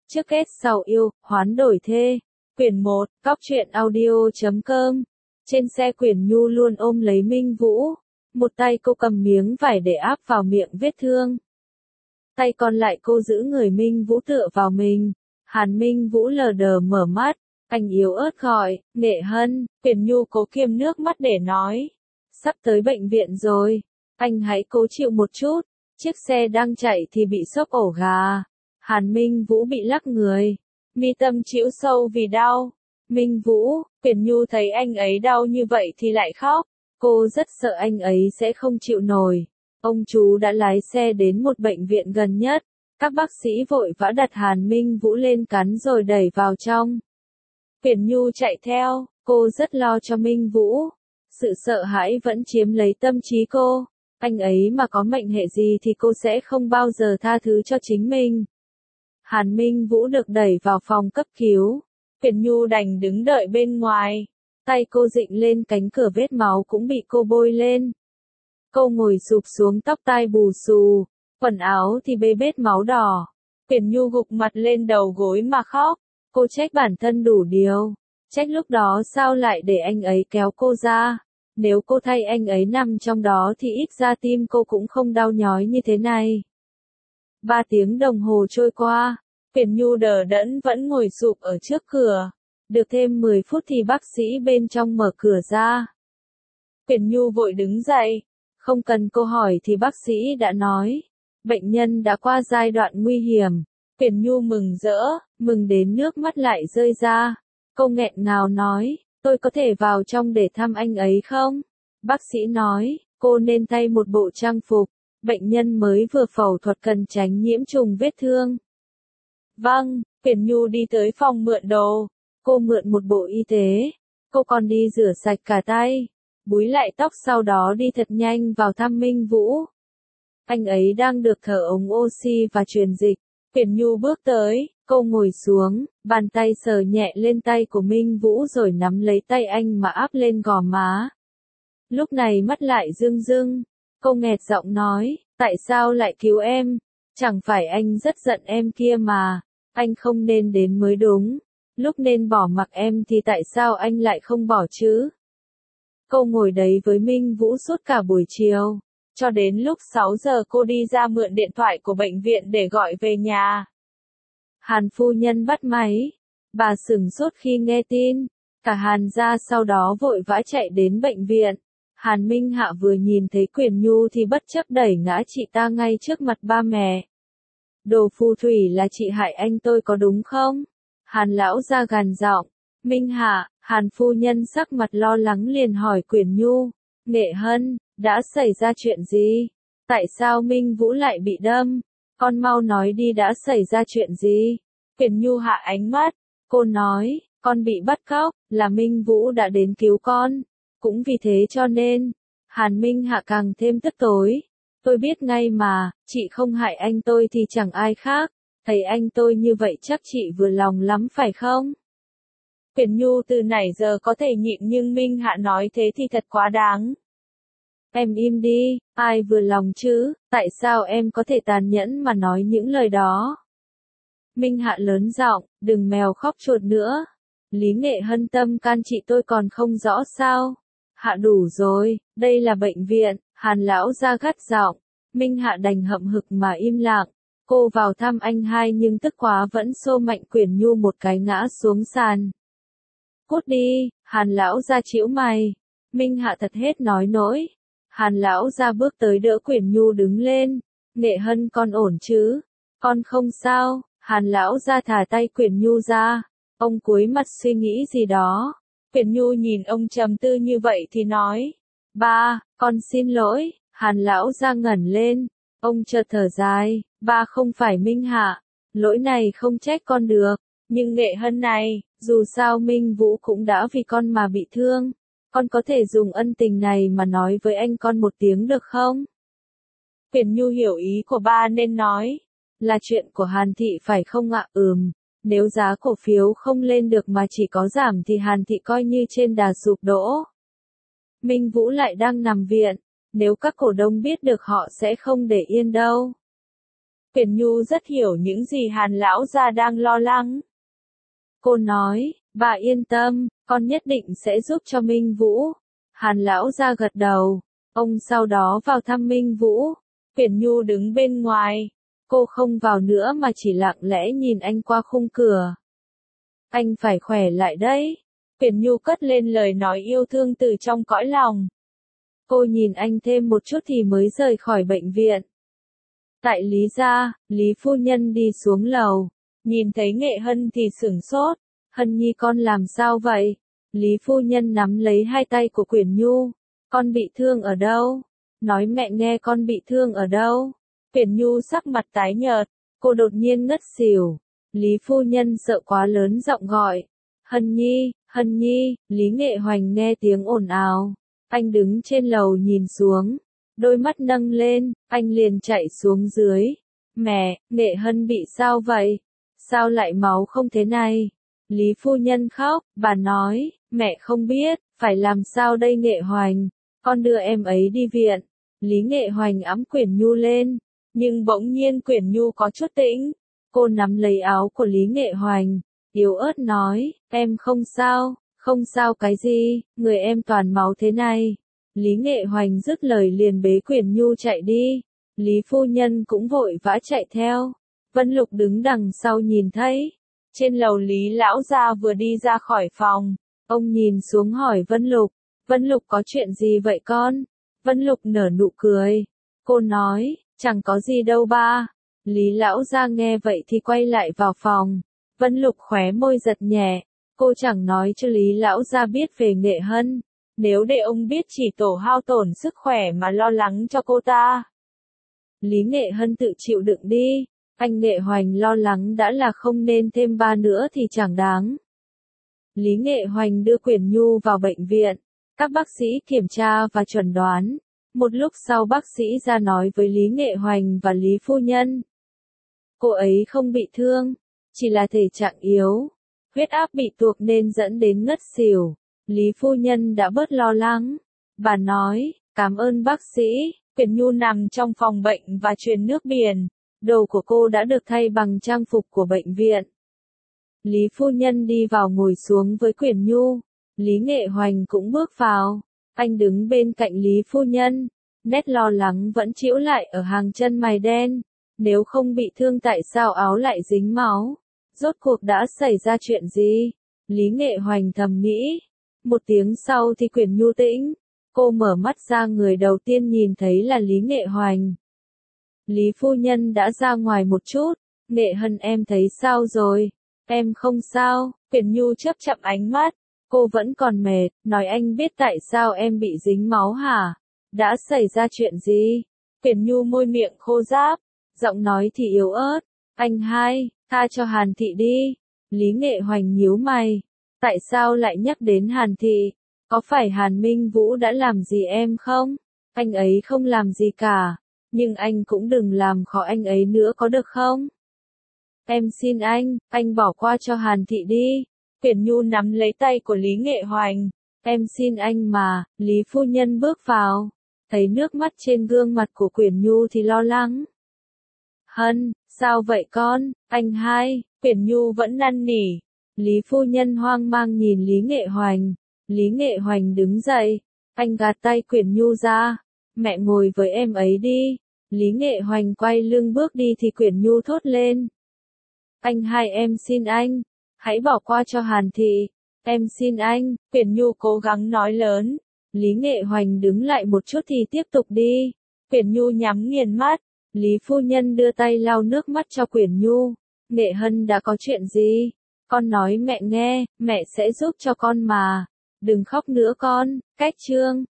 Trước kết sau yêu, hoán đổi thê. Quyển 1, Cóc truyện audio.com. Trên xe Quyển Nhu luôn ôm lấy Minh Vũ. Một tay cô cầm miếng vải để áp vào miệng vết thương. Tay còn lại cô giữ người Minh Vũ tựa vào mình. Hàn Minh Vũ lờ đờ mở mắt. Anh yếu ớt gọi, Nghệ Hân. Quyển Nhu cố kiềm nước mắt để nói. Sắp tới bệnh viện rồi. Anh hãy cố chịu một chút. Chiếc xe đang chạy thì bị xốc ổ gà. Hàn Minh Vũ bị lắc người. Mi tâm chịu sâu vì đau. Minh Vũ, Quyển Nhu thấy anh ấy đau như vậy thì lại khóc. Cô rất sợ anh ấy sẽ không chịu nổi. Ông chú đã lái xe đến một bệnh viện gần nhất. Các bác sĩ vội vã đặt Hàn Minh Vũ lên cắn rồi đẩy vào trong. Quyển Nhu chạy theo, cô rất lo cho Minh Vũ. Sự sợ hãi vẫn chiếm lấy tâm trí cô. Anh ấy mà có mệnh hệ gì thì cô sẽ không bao giờ tha thứ cho chính mình. Hàn Minh Vũ được đẩy vào phòng cấp cứu. Quyển Nhu đành đứng đợi bên ngoài. Tay cô dịnh lên cánh cửa, vết máu cũng bị cô bôi lên. Cô ngồi sụp xuống, tóc tai bù xù, quần áo thì bê bết máu đỏ. Quyển Nhu gục mặt lên đầu gối mà khóc. Cô trách bản thân đủ điều. Trách lúc đó sao lại để anh ấy kéo cô ra. Nếu cô thay anh ấy nằm trong đó thì ít ra tim cô cũng không đau nhói như thế này. 3 tiếng đồng hồ trôi qua. Quyển Nhu đờ đẫn vẫn ngồi sụp ở trước cửa. Được thêm 10 phút thì bác sĩ bên trong mở cửa ra. Quyển Nhu vội đứng dậy. Không cần cô hỏi thì bác sĩ đã nói. Bệnh nhân đã qua giai đoạn nguy hiểm. Quyển Nhu mừng rỡ, mừng đến nước mắt lại rơi ra. Cô nghẹn ngào nói, tôi có thể vào trong để thăm anh ấy không? Bác sĩ nói, cô nên thay một bộ trang phục. Bệnh nhân mới vừa phẫu thuật cần tránh nhiễm trùng vết thương. Vâng, Quyển Nhu đi tới phòng mượn đồ. Cô mượn một bộ y tế. Cô còn đi rửa sạch cả tay. Búi lại tóc, sau đó đi thật nhanh vào thăm Minh Vũ. Anh ấy đang được thở ống oxy và truyền dịch. Quyển Nhu bước tới, cô ngồi xuống, bàn tay sờ nhẹ lên tay của Minh Vũ rồi nắm lấy tay anh mà áp lên gò má. Lúc này mắt lại rưng rưng. Cô nghẹt giọng nói, tại sao lại cứu em? Chẳng phải anh rất giận em kia mà. Anh không nên đến mới đúng. Lúc nên bỏ mặc em thì tại sao anh lại không bỏ chứ? Cô ngồi đấy với Minh Vũ suốt cả buổi chiều. Cho đến lúc 6 giờ cô đi ra mượn điện thoại của bệnh viện để gọi về nhà. Hàn phu nhân bắt máy. Bà sửng sốt khi nghe tin. Cả Hàn gia sau đó vội vã chạy đến bệnh viện. Hàn Minh Hạ vừa nhìn thấy Quyển Nhu thì bất chấp đẩy ngã chị ta ngay trước mặt ba mẹ. Đồ phù thủy, là chị hại anh tôi có đúng không? Hàn lão ra gằn giọng. Minh Hạ, Hàn phu nhân sắc mặt lo lắng liền hỏi Quyển Nhu. Nghệ Hân, đã xảy ra chuyện gì? Tại sao Minh Vũ lại bị đâm? Con mau nói đi, đã xảy ra chuyện gì? Quyển Nhu hạ ánh mắt. Cô nói, con bị bắt cóc, là Minh Vũ đã đến cứu con. Cũng vì thế cho nên, Hàn Minh Hạ càng thêm tức tối. Tôi biết ngay mà, chị không hại anh tôi thì chẳng ai khác. Thấy anh tôi như vậy chắc chị vừa lòng lắm phải không? Quyển Nhu từ nãy giờ có thể nhịn nhưng Minh Hạ nói thế thì thật quá đáng. Em im đi, ai vừa lòng chứ, tại sao em có thể tàn nhẫn mà nói những lời đó? Minh Hạ lớn giọng, đừng mèo khóc chuột nữa. Lý Nghệ Hân tâm can chị tôi còn không rõ sao? Hạ đủ rồi, đây là bệnh viện. Hàn lão ra gắt giọng. Minh Hạ đành hậm hực mà im lặng. Cô vào thăm anh hai nhưng tức quá vẫn xô mạnh Quyển Nhu một cái ngã xuống sàn. Cút đi, Hàn lão ra chĩu mày. Minh Hạ thật hết nói nỗi. Hàn lão ra bước tới đỡ Quyển Nhu đứng lên. Nghệ Hân, con ổn chứ? Con không sao. Hàn lão ra thả tay Quyển Nhu ra. Ông cúi mặt suy nghĩ gì đó. Quyển Nhu nhìn ông trầm tư như vậy thì nói. Ba, con xin lỗi. Hàn lão ra ngẩng lên. Ông chợt thở dài. Ba không phải Minh Hạ. Lỗi này không trách con được. Nhưng Nghệ Hân này, dù sao Minh Vũ cũng đã vì con mà bị thương. Con có thể dùng ân tình này mà nói với anh con một tiếng được không? Quyển Nhu hiểu ý của ba nên nói. Là chuyện của Hàn thị phải không ạ? Nếu giá cổ phiếu không lên được mà chỉ có giảm thì Hàn thị coi như trên đà sụp đổ. Minh Vũ lại đang nằm viện. Nếu các cổ đông biết được họ sẽ không để yên đâu. Quyển Nhu rất hiểu những gì Hàn lão gia đang lo lắng. Cô nói, bà yên tâm, con nhất định sẽ giúp cho Minh Vũ. Hàn lão gia gật đầu. Ông sau đó vào thăm Minh Vũ. Quyển Nhu đứng bên ngoài. Cô không vào nữa mà chỉ lặng lẽ nhìn anh qua khung cửa. Anh phải khỏe lại đấy. Quyển Nhu cất lên lời nói yêu thương từ trong cõi lòng. Cô nhìn anh thêm một chút thì mới rời khỏi bệnh viện. Tại Lý gia, Lý phu nhân đi xuống lầu. Nhìn thấy Nghệ Hân thì sửng sốt. Hân nhi con làm sao vậy? Lý phu nhân nắm lấy hai tay của Quyển Nhu. Con bị thương ở đâu? Nói mẹ nghe con bị thương ở đâu? Quyển Nhu sắc mặt tái nhợt. Cô đột nhiên ngất xỉu. Lý phu nhân sợ quá lớn giọng gọi. Hân nhi, Lý Nghệ Hoành nghe tiếng ồn ào. Anh đứng trên lầu nhìn xuống. Đôi mắt nâng lên, anh liền chạy xuống dưới. Mẹ, Nghệ Hân bị sao vậy? Sao lại máu không thế này? Lý phu nhân khóc, bà nói, mẹ không biết, phải làm sao đây Nghệ Hoành? Con đưa em ấy đi viện. Lý Nghệ Hoành ẵm Quyển Nhu lên, nhưng bỗng nhiên Quyển Nhu có chút tĩnh. Cô nắm lấy áo của Lý Nghệ Hoành, yếu ớt nói, em không sao cái gì, người em toàn máu thế này. Lý Nghệ Hoành dứt lời liền bế Quyển Nhu chạy đi. Lý phu nhân cũng vội vã chạy theo. Vân Lục đứng đằng sau nhìn thấy. Trên lầu Lý lão gia vừa đi ra khỏi phòng. Ông nhìn xuống hỏi Vân Lục. Vân Lục có chuyện gì vậy con? Vân Lục nở nụ cười. Cô nói, chẳng có gì đâu ba. Lý lão gia nghe vậy thì quay lại vào phòng. Vân Lục khóe môi giật nhẹ. Cô chẳng nói cho Lý lão gia biết về Nghệ Hân. Nếu để ông biết chỉ tổ hao tổn sức khỏe mà lo lắng cho cô ta. Lý Nghệ Hân tự chịu đựng đi. Anh Nghệ Hoành lo lắng đã là không nên thêm ba nữa thì chẳng đáng. Lý Nghệ Hoành đưa Quyển Nhu vào bệnh viện. Các bác sĩ kiểm tra và chẩn đoán. Một lúc sau bác sĩ ra nói với Lý Nghệ Hoành và Lý phu nhân. Cô ấy không bị thương, chỉ là thể trạng yếu. Huyết áp bị tuột nên dẫn đến ngất xỉu. Lý phu nhân đã bớt lo lắng. Bà nói, cảm ơn bác sĩ. Quyển Nhu nằm trong phòng bệnh và truyền nước biển. Đồ của cô đã được thay bằng trang phục của bệnh viện. Lý phu nhân đi vào ngồi xuống với Quyển Nhu. Lý Nghệ Hoành cũng bước vào. Anh đứng bên cạnh Lý phu nhân. Nét lo lắng vẫn trĩu lại ở hàng chân mày đen. Nếu không bị thương tại sao áo lại dính máu? Rốt cuộc đã xảy ra chuyện gì? Lý Nghệ Hoành thầm nghĩ. Một tiếng sau thì Quyển Nhu tĩnh. Cô mở mắt ra, người đầu tiên nhìn thấy là Lý Nghệ Hoành. Lý phu nhân đã ra ngoài một chút. Nghệ Hân em thấy sao rồi? Em không sao. Quyển Nhu chớp chậm ánh mắt. Cô vẫn còn mệt. Nói anh biết tại sao em bị dính máu hả? Đã xảy ra chuyện gì? Quyển Nhu môi miệng khô ráp. Giọng nói thì yếu ớt. Anh hai, tha cho Hàn Thị đi. Lý Nghệ Hoành nhíu mày. Tại sao lại nhắc đến Hàn Thị? Có phải Hàn Minh Vũ đã làm gì em không? Anh ấy không làm gì cả. Nhưng anh cũng đừng làm khó anh ấy nữa có được không? Em xin anh bỏ qua cho Hàn Thị đi. Quyển Nhu nắm lấy tay của Lý Nghệ Hoành. Em xin anh mà. Lý phu nhân bước vào. Thấy nước mắt trên gương mặt của Quyển Nhu thì lo lắng. Hân, sao vậy con? Anh hai. Quyển Nhu vẫn năn nỉ. Lý phu nhân hoang mang nhìn Lý Nghệ Hoành. Lý Nghệ Hoành đứng dậy. Anh gạt tay Quyển Nhu ra. Mẹ ngồi với em ấy đi. Lý Nghệ Hoành quay lưng bước đi thì Quyển Nhu thốt lên. Anh hai em xin anh. Hãy bỏ qua cho Hàn Thị. Em xin anh. Quyển Nhu cố gắng nói lớn. Lý Nghệ Hoành đứng lại một chút thì tiếp tục đi. Quyển Nhu nhắm nghiền mắt. Lý phu nhân đưa tay lau nước mắt cho Quyển Nhu. Nghệ Hân đã có chuyện gì? Con nói mẹ nghe, mẹ sẽ giúp cho con mà. Đừng khóc nữa con. Cách chương